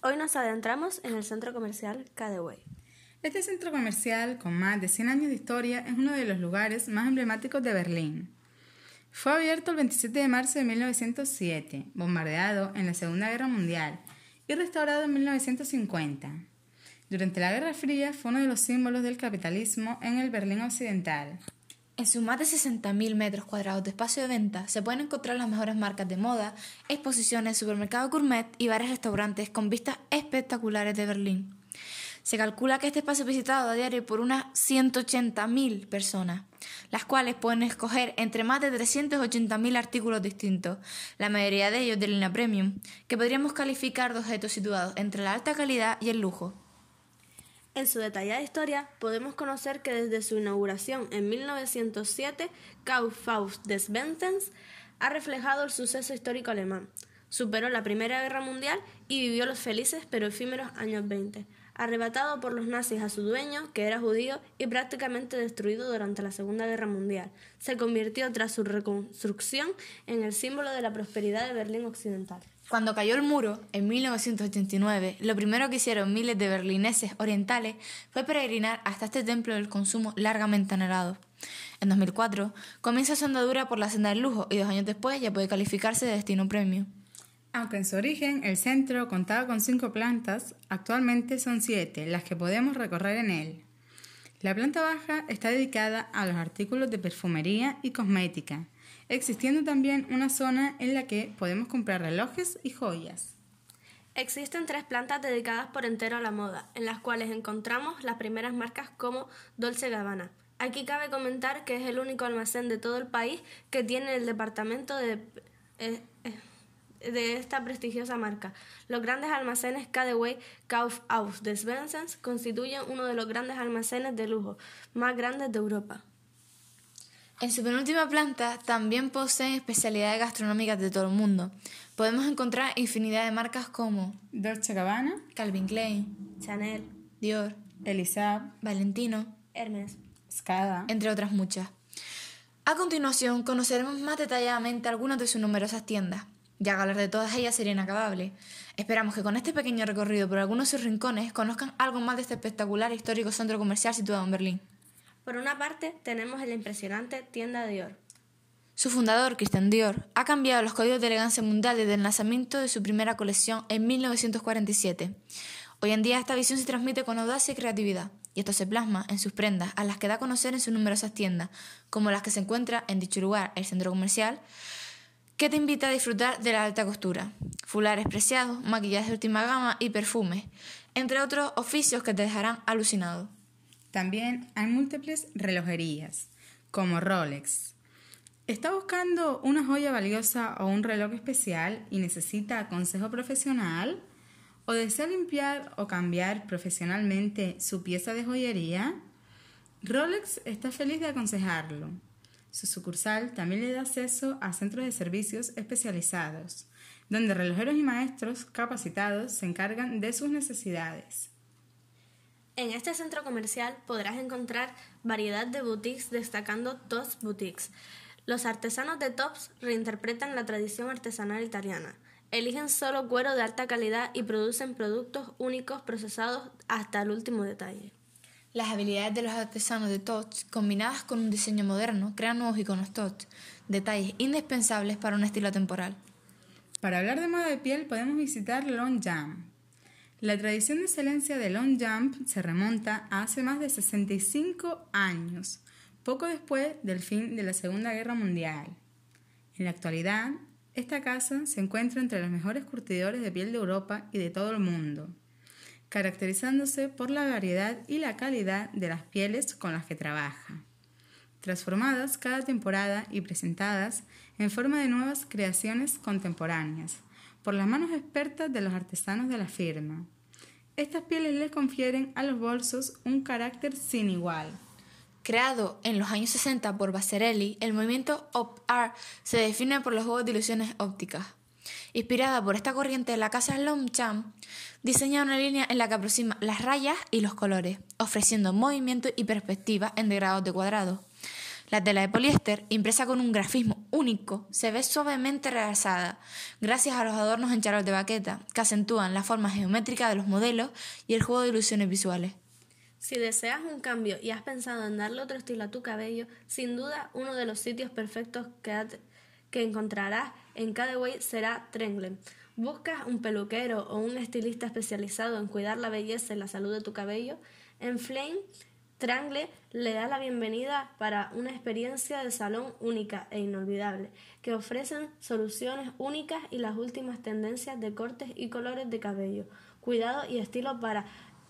Hoy nos adentramos en el centro comercial Cadeway. Este centro comercial, con más de 100 años de historia, es uno de los lugares más emblemáticos de Berlín. Fue abierto el 27 de marzo de 1907, bombardeado en la Segunda Guerra Mundial y restaurado en 1950. Durante la Guerra Fría fue uno de los símbolos del capitalismo en el Berlín occidental. En sus más de 60.000 metros cuadrados de espacio de venta se pueden encontrar las mejores marcas de moda, exposiciones, supermercados gourmet y varios restaurantes con vistas espectaculares de Berlín. Se calcula que este espacio es visitado a diario por unas 180.000 personas, las cuales pueden escoger entre más de 380.000 artículos distintos, la mayoría de ellos de línea premium, que podríamos calificar de objetos situados entre la alta calidad y el lujo. En su detallada historia podemos conocer que desde su inauguración en 1907, Kaufhaus des Westens ha reflejado el suceso histórico alemán. Superó la Primera Guerra Mundial y vivió los felices pero efímeros años 20, arrebatado por los nazis a su dueño, que era judío, y prácticamente destruido durante la Segunda Guerra Mundial. Se convirtió tras su reconstrucción en el símbolo de la prosperidad de Berlín occidental. Cuando cayó el muro, en 1989, lo primero que hicieron miles de berlineses orientales fue peregrinar hasta este templo del consumo largamente anhelado. En 2004, comienza su andadura por la senda del lujo y 2 años después ya puede calificarse de destino premium. Aunque en su origen el centro contaba con 5 plantas, actualmente son 7 las que podemos recorrer en él. La planta baja está dedicada a los artículos de perfumería y cosmética, existiendo también una zona en la que podemos comprar relojes y joyas. Existen 3 plantas dedicadas por entero a la moda, en las cuales encontramos las primeras marcas como Dolce & Gabbana. Aquí cabe comentar que es el único almacén de todo el país que tiene el departamento de esta prestigiosa marca. Los grandes almacenes Cadeway Kaufhaus des Westens constituyen uno de los grandes almacenes de lujo más grandes de Europa. En su penúltima planta también poseen especialidades gastronómicas de todo el mundo. Podemos encontrar infinidad de marcas como Dolce & Gabbana, Calvin Klein, Chanel, Dior, Elisab, Valentino, Hermes, Skada, entre otras muchas. A continuación conoceremos más detalladamente algunas de sus numerosas tiendas, ya que hablar de todas ellas sería inacabable. Esperamos que con este pequeño recorrido por algunos de sus rincones conozcan algo más de este espectacular e histórico centro comercial situado en Berlín. Por una parte, tenemos la impresionante tienda Dior. Su fundador, Christian Dior, ha cambiado los códigos de elegancia mundial desde el lanzamiento de su primera colección en 1947. Hoy en día esta visión se transmite con audacia y creatividad, y esto se plasma en sus prendas, a las que da a conocer en sus numerosas tiendas, como las que se encuentran en dicho lugar, el centro comercial, que te invita a disfrutar de la alta costura, fulares preciados, maquillajes de última gama y perfumes, entre otros oficios que te dejarán alucinado. También hay múltiples relojerías, como Rolex. ¿Está buscando una joya valiosa o un reloj especial y necesita consejo profesional? ¿O desea limpiar o cambiar profesionalmente su pieza de joyería? Rolex está feliz de aconsejarlo. Su sucursal también le da acceso a centros de servicios especializados, donde relojeros y maestros capacitados se encargan de sus necesidades. En este centro comercial podrás encontrar variedad de boutiques destacando Tops Boutiques. Los artesanos de Tops reinterpretan la tradición artesanal italiana. Eligen solo cuero de alta calidad y producen productos únicos procesados hasta el último detalle. Las habilidades de los artesanos de Tots, combinadas con un diseño moderno, crean nuevos iconos Tots, detalles indispensables para un estilo atemporal. Para hablar de moda de piel podemos visitar Longchamp. La tradición de excelencia de Longchamp se remonta a hace más de 65 años, poco después del fin de la Segunda Guerra Mundial. En la actualidad, esta casa se encuentra entre los mejores curtidores de piel de Europa y de todo el mundo, caracterizándose por la variedad y la calidad de las pieles con las que trabaja, transformadas cada temporada y presentadas en forma de nuevas creaciones contemporáneas, por las manos expertas de los artesanos de la firma. Estas pieles les confieren a los bolsos un carácter sin igual. Creado en los años 60 por Vasarely, el movimiento Op Art se define por los juegos de ilusiones ópticas. Inspirada por esta corriente de la casa Longchamp, diseña una línea en la que aproxima las rayas y los colores, ofreciendo movimiento y perspectiva en degrados de cuadrado. La tela de poliéster, impresa con un grafismo único, se ve suavemente realzada, gracias a los adornos en charol de baqueta, que acentúan la forma geométrica de los modelos y el juego de ilusiones visuales. Si deseas un cambio y has pensado en darle otro estilo a tu cabello, sin duda uno de los sitios perfectos que encontrarás en Cadeway será Trengle. ¿Buscas un peluquero o un estilista especializado en cuidar la belleza y la salud de tu cabello? En Flame, Trengle le da la bienvenida para una experiencia de salón única e inolvidable, que ofrecen soluciones únicas y las últimas tendencias de cortes y colores de cabello, cuidado y estilo para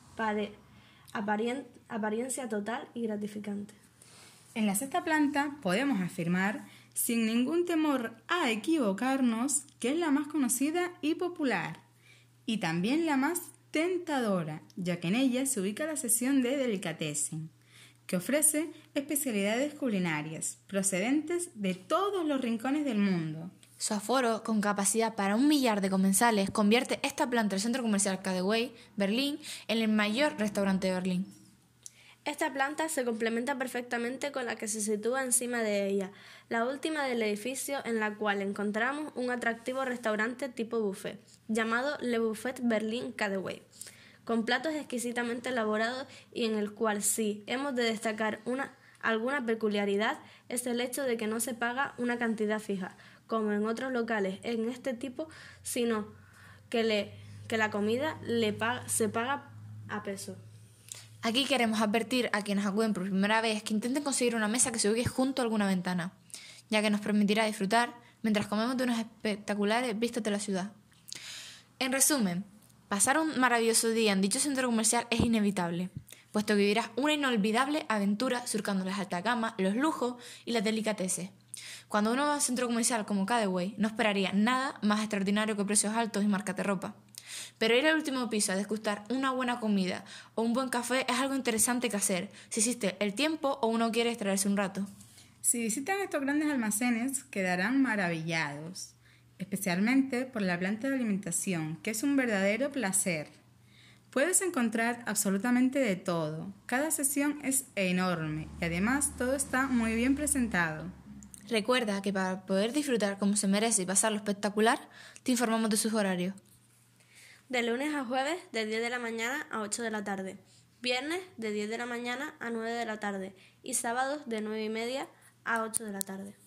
apariencia total y gratificante. En la sexta planta podemos afirmar, sin ningún temor a equivocarnos, que es la más conocida y popular, y también la más tentadora, ya que en ella se ubica la sección de Delicatessen, que ofrece especialidades culinarias procedentes de todos los rincones del mundo. Su aforo, con capacidad para 1 millar de comensales, convierte esta planta del centro comercial Cadeway, Berlín, en el mayor restaurante de Berlín. Esta planta se complementa perfectamente con la que se sitúa encima de ella, la última del edificio, en la cual encontramos un atractivo restaurante tipo buffet, llamado Le Buffet Berlin Cadeway, con platos exquisitamente elaborados y en el cual sí hemos de destacar alguna peculiaridad es el hecho de que no se paga una cantidad fija, como en otros locales en este tipo, sino que la comida se paga a peso. Aquí queremos advertir a quienes acuden por primera vez que intenten conseguir una mesa que se ubique junto a alguna ventana, ya que nos permitirá disfrutar mientras comemos de unas espectaculares vistas de la ciudad. En resumen, pasar un maravilloso día en dicho centro comercial es inevitable, puesto que vivirás una inolvidable aventura surcando las altas gamas, los lujos y las delicatessen. Cuando uno va a un centro comercial como Cadeway, no esperaría nada más extraordinario que precios altos y marcas de ropa. Pero ir al último piso a degustar una buena comida o un buen café es algo interesante que hacer, si existe el tiempo o uno quiere extraerse un rato. Si visitan estos grandes almacenes, quedarán maravillados, especialmente por la planta de alimentación, que es un verdadero placer. Puedes encontrar absolutamente de todo. Cada sección es enorme y además todo está muy bien presentado. Recuerda que para poder disfrutar como se merece y pasarlo espectacular, te informamos de sus horarios. De lunes a jueves, de 10 de la mañana a 8 de la tarde. Viernes, de 10 de la mañana a 9 de la tarde. Y sábados, de 9:30 a 8 de la tarde.